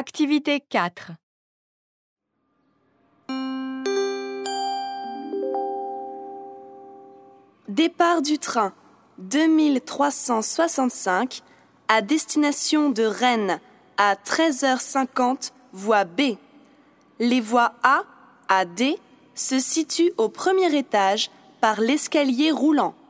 Activité 4. Départ du train 2365 à destination de Rennes à 13h50, voie B. Les voies A à D se situent au premier étage par l'escalier roulant.